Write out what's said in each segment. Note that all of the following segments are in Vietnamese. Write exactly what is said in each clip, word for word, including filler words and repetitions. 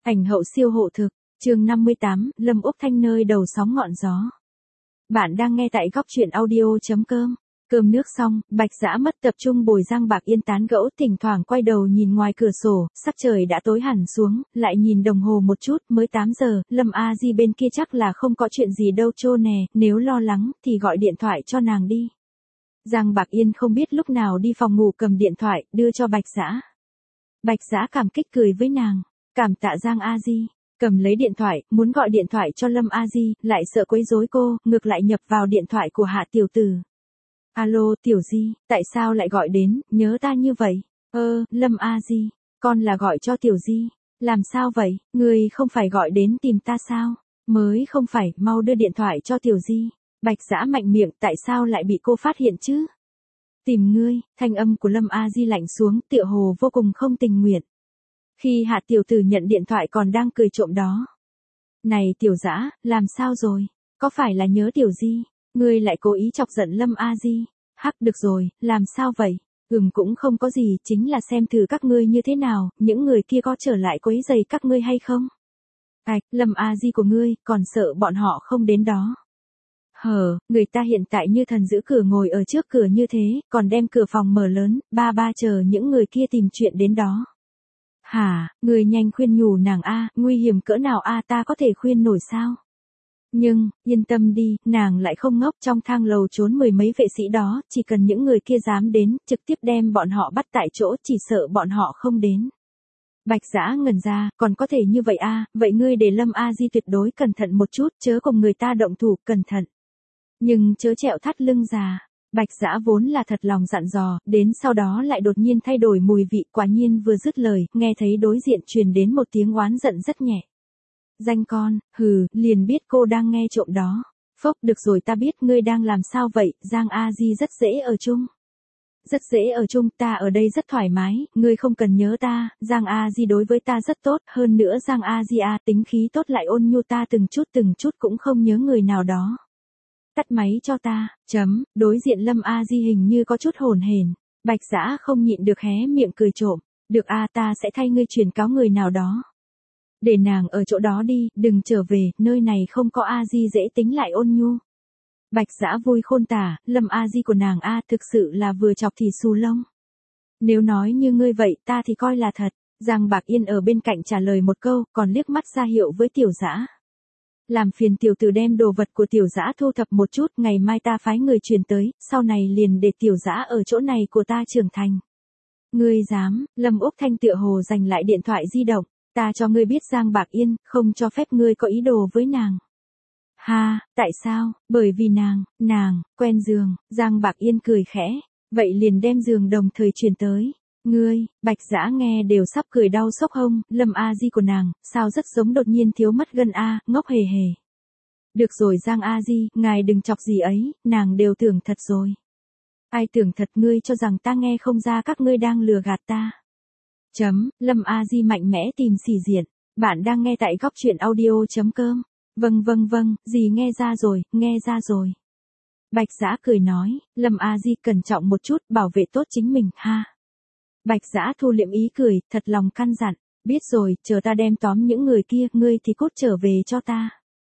Ảnh hậu siêu hộ thực, chương năm mươi tám, Lâm Úc Thanh nơi đầu sóng ngọn gió. Bạn đang nghe tại góc truyện audio.com. Cơm nước xong, Bạch Dã mất tập trung bồi Giang Bạc Yên tán gẫu, thỉnh thoảng quay đầu nhìn ngoài cửa sổ, sắc trời đã tối hẳn xuống, lại nhìn đồng hồ một chút, mới tám giờ, Lâm A Di bên kia chắc là không có chuyện gì đâu chô nè, nếu lo lắng, thì gọi điện thoại cho nàng đi. Giang Bạc Yên không biết lúc nào đi phòng ngủ cầm điện thoại, đưa cho Bạch Dã. Bạch Dã cảm kích cười với nàng, cảm tạ Giang A Di. Cầm lấy điện thoại, muốn gọi điện thoại cho Lâm A Di, lại sợ quấy rối cô, ngược lại nhập vào điện thoại của Hạ tiểu tử. Alo, tiểu Di, tại sao lại gọi đến, nhớ ta như vậy? Ơ, Lâm A Di, con là gọi cho tiểu Di. Làm sao vậy, người không phải gọi đến tìm ta sao? Mới không phải, mau đưa điện thoại cho tiểu Di. Bạch Dã mạnh miệng, tại sao lại bị cô phát hiện chứ? Tìm ngươi, thanh âm của Lâm A Di lạnh xuống, tựa hồ vô cùng không tình nguyện. Khi Hạ tiểu tử nhận điện thoại còn đang cười trộm đó. Này tiểu Dã, làm sao rồi? Có phải là nhớ tiểu Di? Ngươi lại cố ý chọc giận Lâm A Di? Hắc, được rồi, làm sao vậy? Ừm, cũng không có gì, chính là xem thử các ngươi như thế nào, những người kia có trở lại quấy rầy các ngươi hay không? Ạch, Lâm A Di của ngươi, còn sợ bọn họ không đến đó. Hờ, người ta hiện tại như thần giữ cửa ngồi ở trước cửa như thế, còn đem cửa phòng mở lớn, ba ba chờ những người kia tìm chuyện đến đó. Hả, người nhanh khuyên nhủ nàng a, nguy hiểm cỡ nào a, ta có thể khuyên nổi sao? Nhưng, yên tâm đi, nàng lại không ngốc, trong thang lầu trốn mười mấy vệ sĩ đó, chỉ cần những người kia dám đến, trực tiếp đem bọn họ bắt tại chỗ, chỉ sợ bọn họ không đến. Bạch Dã ngẩn ra, còn có thể như vậy a, vậy ngươi để Lâm A Di tuyệt đối cẩn thận một chút, chớ cùng người ta động thủ, cẩn thận. Nhưng chớ trẹo thắt lưng già. Bạch Dã vốn là thật lòng dặn dò, đến sau đó lại đột nhiên thay đổi mùi vị, quả nhiên vừa dứt lời, nghe thấy đối diện truyền đến một tiếng oán giận rất nhẹ. Danh con, hừ, liền biết cô đang nghe trộm đó. Phốc, được rồi, ta biết ngươi đang làm sao vậy, Giang A Di rất dễ ở chung. Rất dễ ở chung, ta ở đây rất thoải mái, ngươi không cần nhớ ta, Giang A Di đối với ta rất tốt, hơn nữa Giang A Di a, tính khí tốt lại ôn nhu, ta từng chút từng chút cũng không nhớ người nào đó. Tắt máy cho ta, chấm, đối diện Lâm A Di hình như có chút hồn hển. Bạch Dã không nhịn được hé miệng cười trộm, được a, ta sẽ thay ngươi truyền cáo người nào đó. Để nàng ở chỗ đó đi, đừng trở về, nơi này không có A Di dễ tính lại ôn nhu. Bạch Dã vui khôn tả, Lâm A Di của nàng a, thực sự là vừa chọc thì xù lông. Nếu nói như ngươi vậy, ta thì coi là thật. Giang Bạc Yên ở bên cạnh trả lời một câu, còn liếc mắt ra hiệu với tiểu Dã. Làm phiền tiểu tử đem đồ vật của tiểu Dã thu thập một chút, ngày mai ta phái người truyền tới, sau này liền để tiểu Dã ở chỗ này của ta trưởng thành. Ngươi dám? Lâm Úc Thanh tựa hồ giành lại điện thoại di động, ta cho ngươi biết Giang Bạc Yên, không cho phép ngươi có ý đồ với nàng. Ha, tại sao? Bởi vì nàng, nàng, quen giường, Giang Bạc Yên cười khẽ, vậy liền đem giường đồng thời truyền tới. Ngươi, Bạch Dã nghe đều sắp cười đau sốc hông, Lâm A Di của nàng, sao rất giống đột nhiên thiếu mất gân a, ngốc hề hề. Được rồi Giang A Di, ngài đừng chọc gì ấy, nàng đều tưởng thật rồi. Ai tưởng thật, ngươi cho rằng ta nghe không ra các ngươi đang lừa gạt ta. Chấm, Lâm A Di mạnh mẽ tìm xỉ diện, bạn đang nghe tại góc truyện audio.com. Vâng vâng vâng, gì nghe ra rồi, nghe ra rồi. Bạch Dã cười nói, Lâm A Di cẩn trọng một chút, bảo vệ tốt chính mình, ha. Bạch Dã thu liệm ý cười, thật lòng căn dặn, biết rồi, chờ ta đem tóm những người kia, ngươi thì cút trở về cho ta.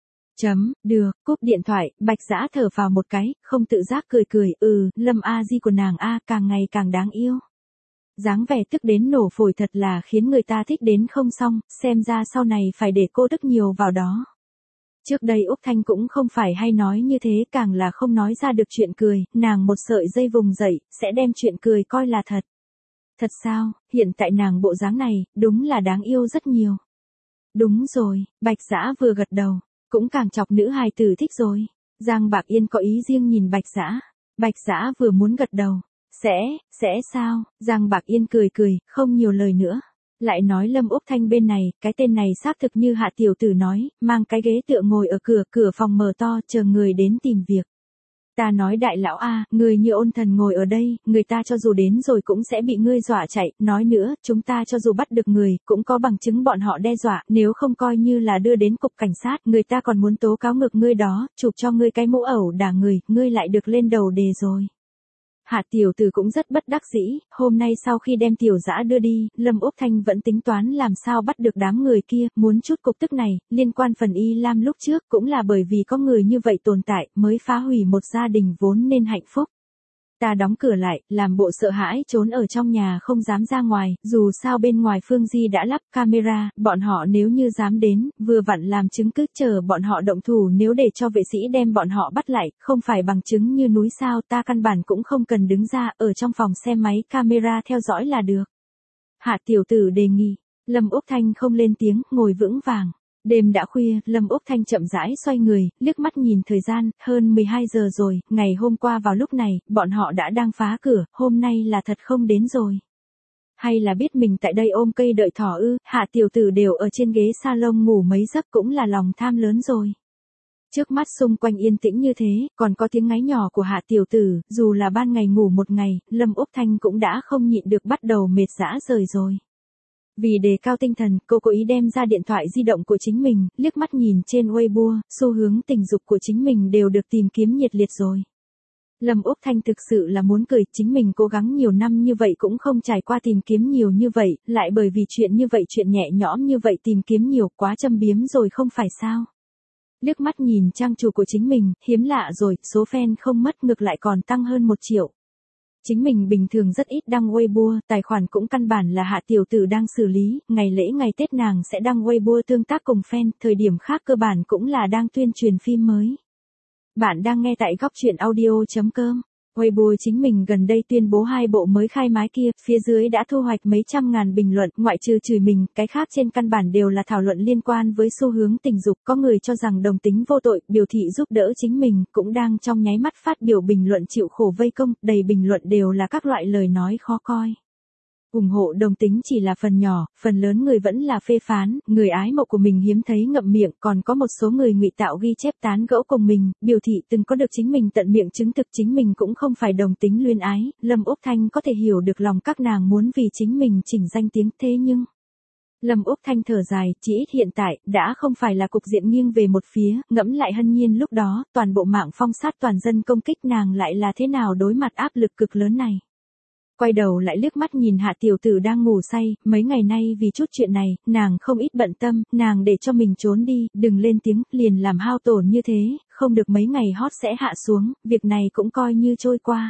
Chấm, được, cúp điện thoại, Bạch Dã thở vào một cái, không tự giác cười cười, ừ, Lâm A Di của nàng a, càng ngày càng đáng yêu. Dáng vẻ tức đến nổ phổi thật là khiến người ta thích đến không xong, xem ra sau này phải để cô tức nhiều vào đó. Trước đây Úc Thanh cũng không phải hay nói như thế, càng là không nói ra được chuyện cười, nàng một sợi dây vùng dậy, sẽ đem chuyện cười coi là thật. Thật sao, hiện tại nàng bộ dáng này, đúng là đáng yêu rất nhiều. Đúng rồi, Bạch Dã vừa gật đầu, cũng càng chọc nữ hài tử thích rồi. Giang Bạc Yên có ý riêng nhìn Bạch Dã, Bạch Dã vừa muốn gật đầu, sẽ, sẽ sao, Giang Bạc Yên cười cười, không nhiều lời nữa. Lại nói Lâm Úc Thanh bên này, cái tên này xác thực như Hạ tiểu tử nói, mang cái ghế tựa ngồi ở cửa, cửa phòng mở to, chờ người đến tìm việc. Ta nói đại lão a, người như ôn thần ngồi ở đây, người ta cho dù đến rồi cũng sẽ bị ngươi dọa chạy, nói nữa, chúng ta cho dù bắt được người, cũng có bằng chứng bọn họ đe dọa, nếu không coi như là đưa đến cục cảnh sát, người ta còn muốn tố cáo ngược ngươi đó, chụp cho ngươi cái mũ ẩu đả người, ngươi lại được lên đầu đề rồi. Hạ tiểu tử cũng rất bất đắc dĩ, hôm nay sau khi đem tiểu dã đưa đi, Lâm Úc Thanh vẫn tính toán làm sao bắt được đám người kia, muốn chút cục tức này, liên quan phần Y Lam lúc trước cũng là bởi vì có người như vậy tồn tại, mới phá hủy một gia đình vốn nên hạnh phúc. Ta đóng cửa lại, làm bộ sợ hãi trốn ở trong nhà không dám ra ngoài, dù sao bên ngoài Phương Di đã lắp camera, bọn họ nếu như dám đến, vừa vặn làm chứng cứ chờ bọn họ động thủ, nếu để cho vệ sĩ đem bọn họ bắt lại, không phải bằng chứng như núi sao, ta căn bản cũng không cần đứng ra, ở trong phòng xe máy camera theo dõi là được. Hạ tiểu tử đề nghị, Lâm Úc Thanh không lên tiếng, ngồi vững vàng. Đêm đã khuya, Lâm Úc Thanh chậm rãi xoay người, liếc mắt nhìn thời gian, hơn mười hai giờ rồi, ngày hôm qua vào lúc này, bọn họ đã đang phá cửa, hôm nay là thật không đến rồi. Hay là biết mình tại đây ôm cây đợi thỏ ư, Hạ tiểu tử đều ở trên ghế salon ngủ mấy giấc cũng là lòng tham lớn rồi. Trước mắt xung quanh yên tĩnh như thế, còn có tiếng ngáy nhỏ của Hạ tiểu tử, dù là ban ngày ngủ một ngày, Lâm Úc Thanh cũng đã không nhịn được bắt đầu mệt rã rời rồi. Vì đề cao tinh thần, cô cố ý đem ra điện thoại di động của chính mình, liếc mắt nhìn trên Weibo, xu hướng tình dục của chính mình đều được tìm kiếm nhiệt liệt rồi. Lâm Úc Thanh thực sự là muốn cười, chính mình cố gắng nhiều năm như vậy cũng không trải qua tìm kiếm nhiều như vậy, lại bởi vì chuyện như vậy chuyện nhẹ nhõm như vậy tìm kiếm nhiều quá châm biếm rồi không phải sao. Liếc mắt nhìn trang chủ của chính mình, hiếm lạ rồi, số fan không mất ngược lại còn tăng hơn một triệu. Chính mình bình thường rất ít đăng Weibo, tài khoản cũng căn bản là Hạ tiểu tử đang xử lý, ngày lễ ngày Tết nàng sẽ đăng Weibo tương tác cùng fan, thời điểm khác cơ bản cũng là đang tuyên truyền phim mới. Bạn đang nghe tại góc truyện audio chấm com. Weibo chính mình gần đây tuyên bố hai bộ mới khai mái kia, phía dưới đã thu hoạch mấy trăm ngàn bình luận, ngoại trừ chửi mình, cái khác trên căn bản đều là thảo luận liên quan với xu hướng tình dục, có người cho rằng đồng tính vô tội, biểu thị giúp đỡ chính mình, cũng đang trong nháy mắt phát biểu bình luận chịu khổ vây công, đầy bình luận đều là các loại lời nói khó coi. Ủng hộ đồng tính chỉ là phần nhỏ, phần lớn người vẫn là phê phán, người ái mộ của mình hiếm thấy ngậm miệng, còn có một số người ngụy tạo ghi chép tán gẫu cùng mình, biểu thị từng có được chính mình tận miệng chứng thực chính mình cũng không phải đồng tính luyến ái, Lâm Úc Thanh có thể hiểu được lòng các nàng muốn vì chính mình chỉnh danh tiếng thế nhưng... Lâm Úc Thanh thở dài, chỉ ít hiện tại, đã không phải là cục diện nghiêng về một phía, ngẫm lại Hân Nhiên lúc đó, toàn bộ mạng phong sát toàn dân công kích nàng lại là thế nào đối mặt áp lực cực lớn này. Quay đầu lại liếc mắt nhìn Hạ tiểu tử đang ngủ say, mấy ngày nay vì chút chuyện này, nàng không ít bận tâm, nàng để cho mình trốn đi, đừng lên tiếng, liền làm hao tổn như thế, không được mấy ngày hot sẽ hạ xuống, việc này cũng coi như trôi qua.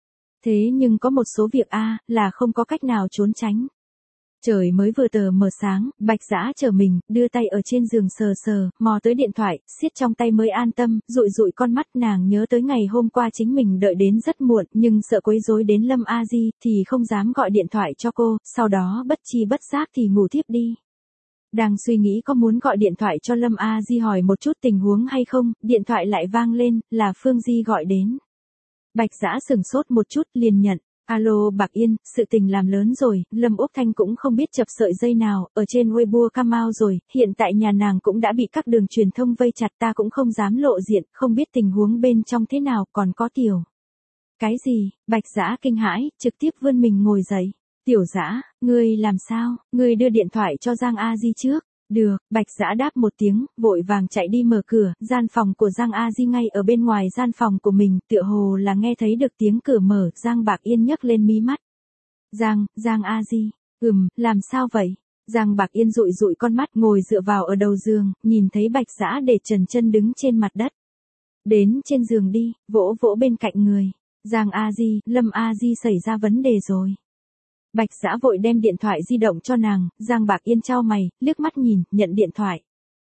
Thế nhưng có một số việc a là không có cách nào trốn tránh. Trời mới vừa tờ mờ sáng, Bạch Dã chờ mình, đưa tay ở trên giường sờ sờ, mò tới điện thoại, siết trong tay mới an tâm, dụi dụi con mắt nàng nhớ tới ngày hôm qua chính mình đợi đến rất muộn, nhưng sợ quấy rối đến Lâm A Di, thì không dám gọi điện thoại cho cô, sau đó bất chi bất giác thì ngủ thiếp đi. Đang suy nghĩ có muốn gọi điện thoại cho Lâm A Di hỏi một chút tình huống hay không, điện thoại lại vang lên, là Phương Di gọi đến. Bạch Dã sừng sốt một chút liền nhận. Alo Bạc Yên, sự tình làm lớn rồi, Lâm Úc Thanh cũng không biết chập sợi dây nào, ở trên Weibo Camao rồi, hiện tại nhà nàng cũng đã bị các đường truyền thông vây chặt, ta cũng không dám lộ diện, không biết tình huống bên trong thế nào, còn có tiểu. Cái gì, Bạch Dã kinh hãi, trực tiếp vươn mình ngồi dậy. Tiểu Dã, ngươi làm sao, ngươi đưa điện thoại cho Giang A Di trước. Được, Bạch Dã đáp một tiếng, vội vàng chạy đi mở cửa, gian phòng của Giang A Di ngay ở bên ngoài gian phòng của mình, tựa hồ là nghe thấy được tiếng cửa mở, Giang Bạc Yên nhấc lên mí mắt. Giang, Giang A Di, ừm, làm sao vậy? Giang Bạc Yên dụi dụi con mắt ngồi dựa vào ở đầu giường, nhìn thấy Bạch Dã để trần chân đứng trên mặt đất. Đến trên giường đi, vỗ vỗ bên cạnh người. Giang A Di, Lâm A Di xảy ra vấn đề rồi. Bạch Dã vội đem điện thoại di động cho nàng, Giang Bạc Yên chau mày, liếc mắt nhìn, nhận điện thoại.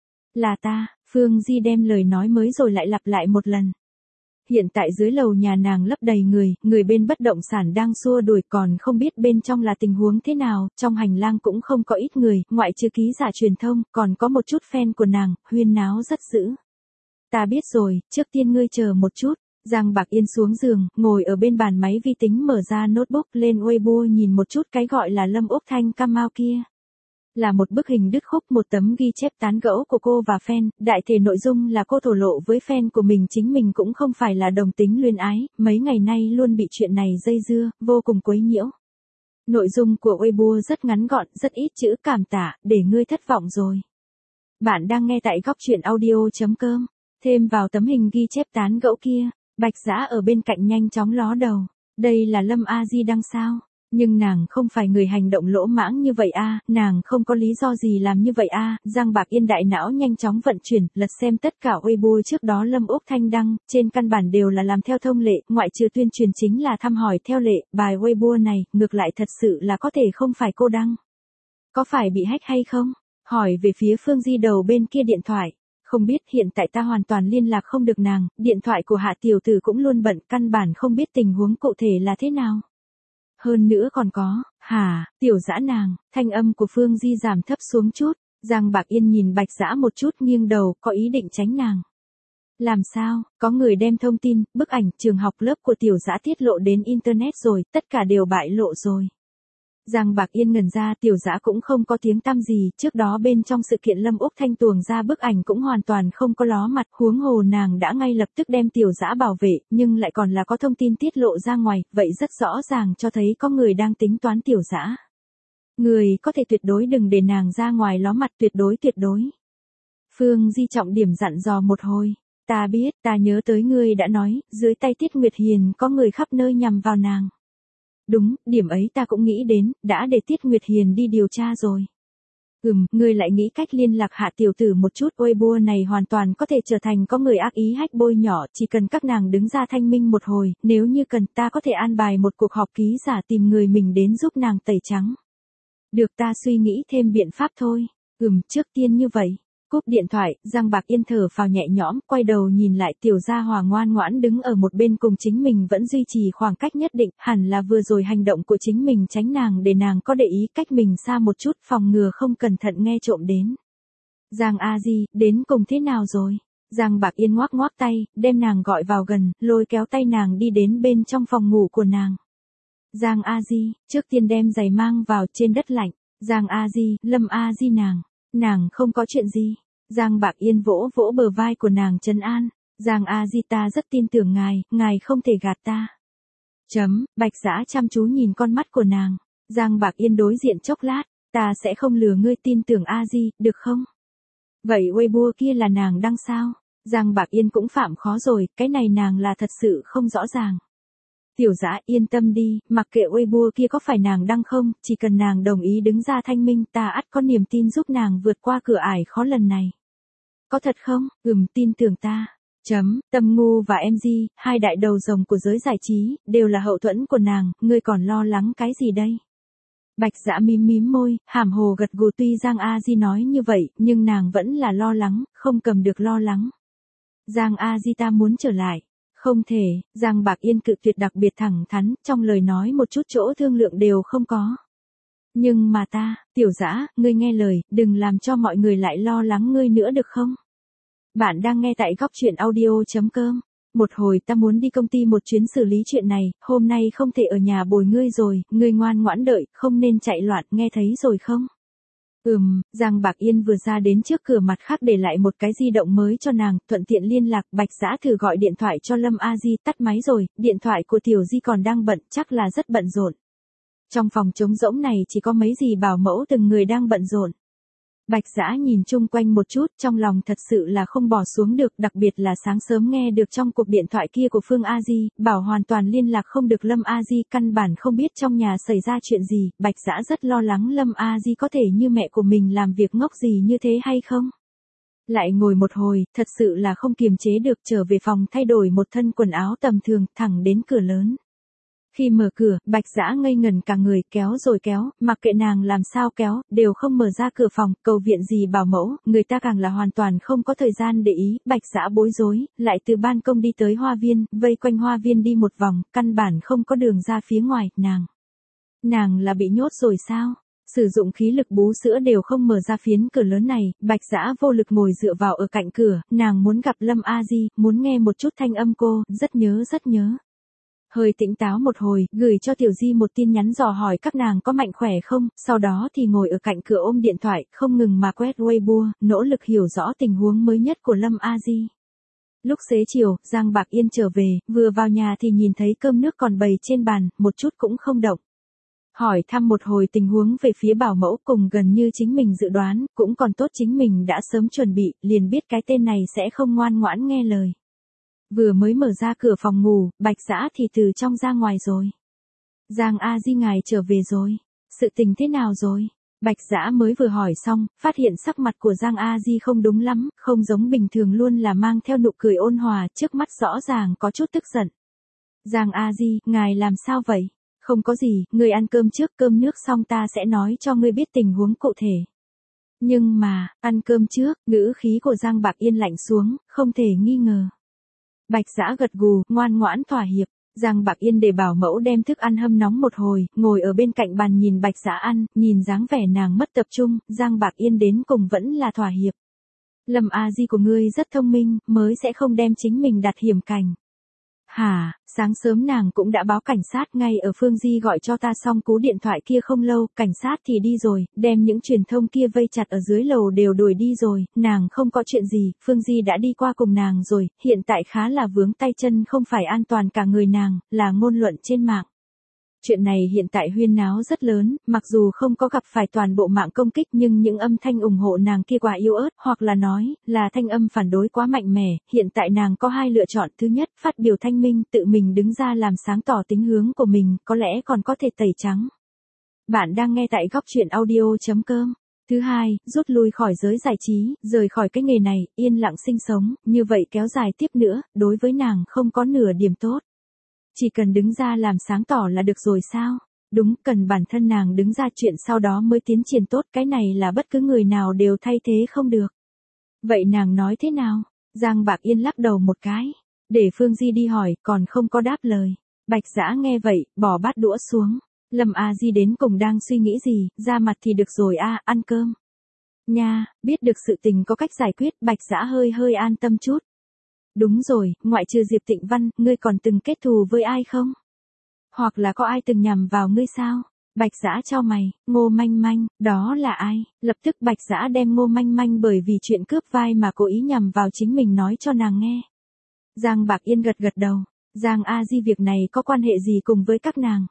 Là ta, Phương Di đem lời nói mới rồi lại lặp lại một lần. Hiện tại dưới lầu nhà nàng lấp đầy người, người bên bất động sản đang xua đuổi còn không biết bên trong là tình huống thế nào, trong hành lang cũng không có ít người, ngoại trừ ký giả truyền thông, còn có một chút fan của nàng, huyên náo rất dữ. Ta biết rồi, trước tiên ngươi chờ một chút. Giang Bạc Yên xuống giường, ngồi ở bên bàn máy vi tính mở ra notebook lên Weibo nhìn một chút cái gọi là Lâm Úc Thanh Camao kia. Là một bức hình đứt khúc một tấm ghi chép tán gẫu của cô và fan, đại thể nội dung là cô thổ lộ với fan của mình chính mình cũng không phải là đồng tính luyến ái, mấy ngày nay luôn bị chuyện này dây dưa, vô cùng quấy nhiễu. Nội dung của Weibo rất ngắn gọn, rất ít chữ cảm tả, để ngươi thất vọng rồi. Bạn đang nghe tại góc truyện audio chấm com, thêm vào tấm hình ghi chép tán gẫu kia. Bạch Dã ở bên cạnh nhanh chóng ló đầu. Đây là Lâm A Di đăng sao? Nhưng nàng không phải người hành động lỗ mãng như vậy a, nàng không có lý do gì làm như vậy a. Giang Bạc Yên đại não nhanh chóng vận chuyển, lật xem tất cả Weibo trước đó Lâm Úc Thanh đăng, trên căn bản đều là làm theo thông lệ, ngoại trừ tuyên truyền chính là thăm hỏi theo lệ, bài Weibo này, ngược lại thật sự là có thể không phải cô đăng. Có phải bị hack hay không? Hỏi về phía Phương Di đầu bên kia điện thoại. Không biết, hiện tại ta hoàn toàn liên lạc không được nàng, điện thoại của Hạ tiểu tử cũng luôn bận, căn bản không biết tình huống cụ thể là thế nào. Hơn nữa còn có, hả, tiểu dã nàng, thanh âm của Phương Di giảm thấp xuống chút, Giang Bạc Yên nhìn Bạch Dã một chút nghiêng đầu, có ý định tránh nàng. Làm sao, có người đem thông tin, bức ảnh, trường học lớp của tiểu dã tiết lộ đến Internet rồi, tất cả đều bại lộ rồi. Giang Bạc Yên ngẩn ra, tiểu dã cũng không có tiếng tăm gì, trước đó bên trong sự kiện Lâm Úc Thanh tuồng ra bức ảnh cũng hoàn toàn không có ló mặt, huống hồ nàng đã ngay lập tức đem tiểu dã bảo vệ, nhưng lại còn là có thông tin tiết lộ ra ngoài, vậy rất rõ ràng cho thấy có người đang tính toán tiểu dã. Người có thể tuyệt đối đừng để nàng ra ngoài ló mặt, tuyệt đối tuyệt đối. Phương Di trọng điểm dặn dò một hồi, ta biết, ta nhớ tới ngươi đã nói, dưới tay Tiết Nguyệt Hiền có người khắp nơi nhằm vào nàng. Đúng, điểm ấy ta cũng nghĩ đến, đã để Tiết Nguyệt Hiền đi điều tra rồi. Ừm, ngươi lại nghĩ cách liên lạc Hạ tiểu tử một chút, Weibo này hoàn toàn có thể trở thành có người ác ý hack bôi nhỏ, chỉ cần các nàng đứng ra thanh minh một hồi, nếu như cần ta có thể an bài một cuộc họp ký giả tìm người mình đến giúp nàng tẩy trắng. Được, ta suy nghĩ thêm biện pháp thôi. Ừm, trước tiên như vậy. Cúp điện thoại, Giang Bạc Yên thở phào nhẹ nhõm, quay đầu nhìn lại tiểu gia hòa ngoan ngoãn đứng ở một bên cùng chính mình vẫn duy trì khoảng cách nhất định, hẳn là vừa rồi hành động của chính mình tránh nàng để nàng có để ý cách mình xa một chút, phòng ngừa không cẩn thận nghe trộm đến. Giang A Di, đến cùng thế nào rồi? Giang Bạc Yên ngoác ngoác tay, đem nàng gọi vào gần, lôi kéo tay nàng đi đến bên trong phòng ngủ của nàng. Giang A Di, trước tiên đem giày mang vào trên đất lạnh. Giang A Di, Lâm A Di nàng. Nàng không có chuyện gì. Giang Bạc Yên vỗ vỗ bờ vai của nàng trấn an. Giang A Di ta rất tin tưởng ngài, ngài không thể gạt ta. Chấm, Bạch Dã chăm chú nhìn con mắt của nàng. Giang Bạc Yên đối diện chốc lát, ta sẽ không lừa ngươi, tin tưởng A Di, được không? Vậy Weibo kia là nàng đăng sao? Giang Bạc Yên cũng phạm khó rồi, cái này nàng là thật sự không rõ ràng. Tiểu Dã yên tâm đi, mặc kệ Weibo kia có phải nàng đăng không, chỉ cần nàng đồng ý đứng ra thanh minh, ta ắt có niềm tin giúp nàng vượt qua cửa ải khó lần này. Có thật không? Ừm, tin tưởng ta. Chấm, Tâm Ngu và em gi, hai đại đầu rồng của giới giải trí, đều là hậu thuẫn của nàng, ngươi còn lo lắng cái gì đây? Bạch Dã mím mím môi, hàm hồ gật gù, tuy Giang A Di nói như vậy, nhưng nàng vẫn là lo lắng, không cầm được lo lắng. Giang A Di ta muốn trở lại. Không thể, Giang Bạc Yên cự tuyệt đặc biệt thẳng thắn, trong lời nói một chút chỗ thương lượng đều không có. Nhưng mà ta, Tiểu Dã, ngươi nghe lời, đừng làm cho mọi người lại lo lắng ngươi nữa được không? Bạn đang nghe tại góc truyện audio chấm com. Một hồi ta muốn đi công ty một chuyến xử lý chuyện này, hôm nay không thể ở nhà bồi ngươi rồi, ngươi ngoan ngoãn đợi, không nên chạy loạn, nghe thấy rồi không? Ừm, Giang Bạc Yên vừa ra đến trước cửa mặt khác để lại một cái di động mới cho nàng, thuận tiện liên lạc. Bạch Dã thử gọi điện thoại cho Lâm A Di, tắt máy rồi, điện thoại của Tiểu Di còn đang bận, chắc là rất bận rộn. Trong phòng trống rỗng này chỉ có mấy dì bảo mẫu từng người đang bận rộn. Bạch Dã nhìn chung quanh một chút, trong lòng thật sự là không bỏ xuống được, đặc biệt là sáng sớm nghe được trong cuộc điện thoại kia của Phương A Di, bảo hoàn toàn liên lạc không được Lâm A Di, căn bản không biết trong nhà xảy ra chuyện gì, Bạch Dã rất lo lắng Lâm A Di có thể như mẹ của mình làm việc ngốc gì như thế hay không. Lại ngồi một hồi, thật sự là không kiềm chế được, trở về phòng thay đổi một thân quần áo tầm thường, thẳng đến cửa lớn. Khi mở cửa, Bạch Dã ngây ngẩn cả người, kéo rồi kéo, mặc kệ nàng làm sao kéo, đều không mở ra cửa phòng, cầu viện gì bảo mẫu, người ta càng là hoàn toàn không có thời gian để ý, Bạch Dã bối rối, lại từ ban công đi tới hoa viên, vây quanh hoa viên đi một vòng, căn bản không có đường ra phía ngoài, nàng. Nàng là bị nhốt rồi sao? Sử dụng khí lực bú sữa đều không mở ra phiến cửa lớn này, Bạch Dã vô lực ngồi dựa vào ở cạnh cửa, nàng muốn gặp Lâm A Di, muốn nghe một chút thanh âm cô, rất nhớ rất nhớ. Hơi tỉnh táo một hồi, gửi cho Tiểu Di một tin nhắn dò hỏi các nàng có mạnh khỏe không, sau đó thì ngồi ở cạnh cửa ôm điện thoại, không ngừng mà quét Weibo, nỗ lực hiểu rõ tình huống mới nhất của Lâm A Di. Lúc xế chiều, Giang Bạc Yên trở về, vừa vào nhà thì nhìn thấy cơm nước còn bày trên bàn, một chút cũng không động. Hỏi thăm một hồi tình huống về phía bảo mẫu, cùng gần như chính mình dự đoán, cũng còn tốt chính mình đã sớm chuẩn bị, liền biết cái tên này sẽ không ngoan ngoãn nghe lời. Vừa mới mở ra cửa phòng ngủ, Bạch Dã thì từ trong ra ngoài rồi. Giang A Di ngài trở về rồi. Sự tình thế nào rồi? Bạch Dã mới vừa hỏi xong, phát hiện sắc mặt của Giang A Di không đúng lắm, không giống bình thường luôn là mang theo nụ cười ôn hòa, trước mắt rõ ràng có chút tức giận. Giang A Di, ngài làm sao vậy? Không có gì, ngươi ăn cơm trước, cơm nước xong ta sẽ nói cho ngươi biết tình huống cụ thể. Nhưng mà, ăn cơm trước, ngữ khí của Giang Bạc Yên lạnh xuống, không thể nghi ngờ. Bạch Dã gật gù, ngoan ngoãn thỏa hiệp. Giang Bạc Yên để bảo mẫu đem thức ăn hâm nóng một hồi, ngồi ở bên cạnh bàn nhìn Bạch Dã ăn, nhìn dáng vẻ nàng mất tập trung, Giang Bạc Yên đến cùng vẫn là thỏa hiệp. Lâm A Di của ngươi rất thông minh, mới sẽ không đem chính mình đặt hiểm cảnh. Hả, sáng sớm nàng cũng đã báo cảnh sát, ngay ở Phương Di gọi cho ta xong cú điện thoại kia không lâu, cảnh sát thì đi rồi, đem những truyền thông kia vây chặt ở dưới lầu đều đuổi đi rồi, nàng không có chuyện gì, Phương Di đã đi qua cùng nàng rồi, hiện tại khá là vướng tay chân, không phải an toàn cả người nàng, là ngôn luận trên mạng. Chuyện này hiện tại huyên náo rất lớn, mặc dù không có gặp phải toàn bộ mạng công kích nhưng những âm thanh ủng hộ nàng kia quá yếu ớt, hoặc là nói, là thanh âm phản đối quá mạnh mẽ, hiện tại nàng có hai lựa chọn, thứ nhất, phát biểu thanh minh, tự mình đứng ra làm sáng tỏ tính hướng của mình, có lẽ còn có thể tẩy trắng. Bạn đang nghe tại góc truyện audio chấm com. Thứ hai, rút lui khỏi giới giải trí, rời khỏi cái nghề này, yên lặng sinh sống, như vậy kéo dài tiếp nữa, đối với nàng không có nửa điểm tốt. Chỉ cần đứng ra làm sáng tỏ là được rồi sao? Đúng, cần bản thân nàng đứng ra chuyện sau đó mới tiến triển tốt, cái này là bất cứ người nào đều thay thế không được. Vậy nàng nói thế nào? Giang Bạc Yên lắc đầu một cái, để Phương Di đi hỏi, còn không có đáp lời. Bạch Dã nghe vậy, bỏ bát đũa xuống. Lâm A Di đến cùng đang suy nghĩ gì, ra mặt thì được rồi a, ăn cơm. Nha, biết được sự tình có cách giải quyết, Bạch Dã hơi hơi an tâm chút. Đúng rồi, ngoại trừ Diệp Tịnh Văn, ngươi còn từng kết thù với ai không? Hoặc là có ai từng nhằm vào ngươi sao? Bạch Dã chau mày, Ngô Manh Manh, đó là ai? Lập tức Bạch Dã đem Ngô Manh Manh bởi vì chuyện cướp vai mà cố ý nhằm vào chính mình nói cho nàng nghe. Giang Bạc Yên gật gật đầu, Giang A Di việc này có quan hệ gì cùng với các nàng?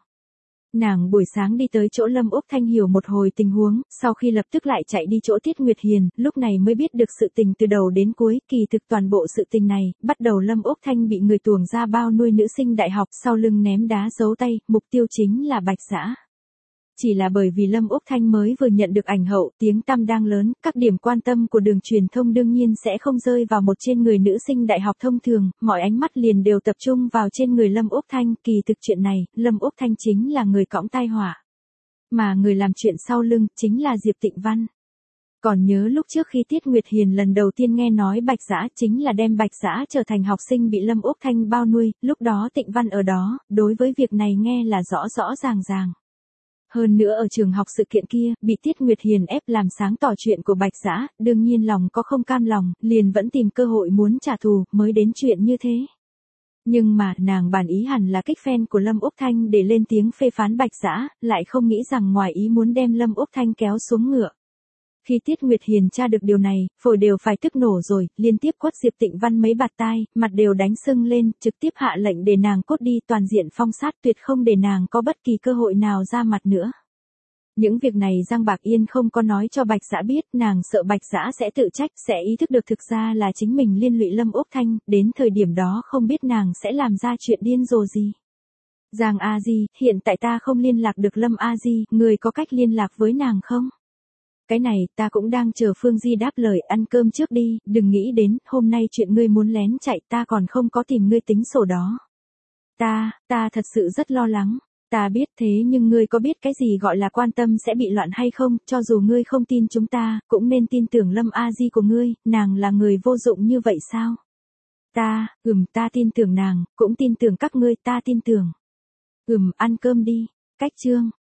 Nàng buổi sáng đi tới chỗ Lâm Úc Thanh hiểu một hồi tình huống, sau khi lập tức lại chạy đi chỗ Tiết Nguyệt Hiền, lúc này mới biết được sự tình từ đầu đến cuối, kỳ thực toàn bộ sự tình này, bắt đầu Lâm Úc Thanh bị người tuồng ra bao nuôi nữ sinh đại học, sau lưng ném đá giấu tay, mục tiêu chính là Bạch Dã. Chỉ là bởi vì Lâm Úc Thanh mới vừa nhận được ảnh hậu, tiếng tăm đang lớn, các điểm quan tâm của đường truyền thông đương nhiên sẽ không rơi vào một trên người nữ sinh đại học thông thường, mọi ánh mắt liền đều tập trung vào trên người Lâm Úc Thanh, kỳ thực chuyện này, Lâm Úc Thanh chính là người cõng tai họa. Mà người làm chuyện sau lưng, chính là Diệp Tịnh Văn. Còn nhớ lúc trước khi Tiết Nguyệt Hiền lần đầu tiên nghe nói Bạch Dã chính là đem Bạch Dã trở thành học sinh bị Lâm Úc Thanh bao nuôi, lúc đó Tịnh Văn ở đó, đối với việc này nghe là rõ rõ ràng ràng. Hơn nữa ở trường học sự kiện kia, bị Tiết Nguyệt Hiền ép làm sáng tỏ chuyện của Bạch Dã, đương nhiên lòng có không cam lòng, liền vẫn tìm cơ hội muốn trả thù, mới đến chuyện như thế. Nhưng mà, nàng bản ý hẳn là kích fan của Lâm Úc Thanh để lên tiếng phê phán Bạch Dã, lại không nghĩ rằng ngoài ý muốn đem Lâm Úc Thanh kéo xuống ngựa. Khi Tiết Nguyệt Hiền tra được điều này, phổi đều phải tức nổ rồi, liên tiếp quất Diệp Tịnh Văn mấy bạt tai, mặt đều đánh sưng lên, trực tiếp hạ lệnh để nàng cốt đi, toàn diện phong sát, tuyệt không để nàng có bất kỳ cơ hội nào ra mặt nữa. Những việc này Giang Bạc Yên không có nói cho Bạch Dã biết, nàng sợ Bạch Dã sẽ tự trách, sẽ ý thức được thực ra là chính mình liên lụy Lâm Úc Thanh, đến thời điểm đó không biết nàng sẽ làm ra chuyện điên rồ gì. Giang A Di, hiện tại ta không liên lạc được Lâm A Di, người có cách liên lạc với nàng không? Cái này, ta cũng đang chờ Phương Di đáp lời, ăn cơm trước đi, đừng nghĩ đến, hôm nay chuyện ngươi muốn lén chạy, ta còn không có tìm ngươi tính sổ đó. Ta, ta thật sự rất lo lắng, ta biết thế nhưng ngươi có biết cái gì gọi là quan tâm sẽ bị loạn hay không, cho dù ngươi không tin chúng ta, cũng nên tin tưởng Lâm A Di của ngươi, nàng là người vô dụng như vậy sao? Ta, ừm, ta tin tưởng nàng, cũng tin tưởng các ngươi, ta tin tưởng. Ừm, ăn cơm đi, cách chương.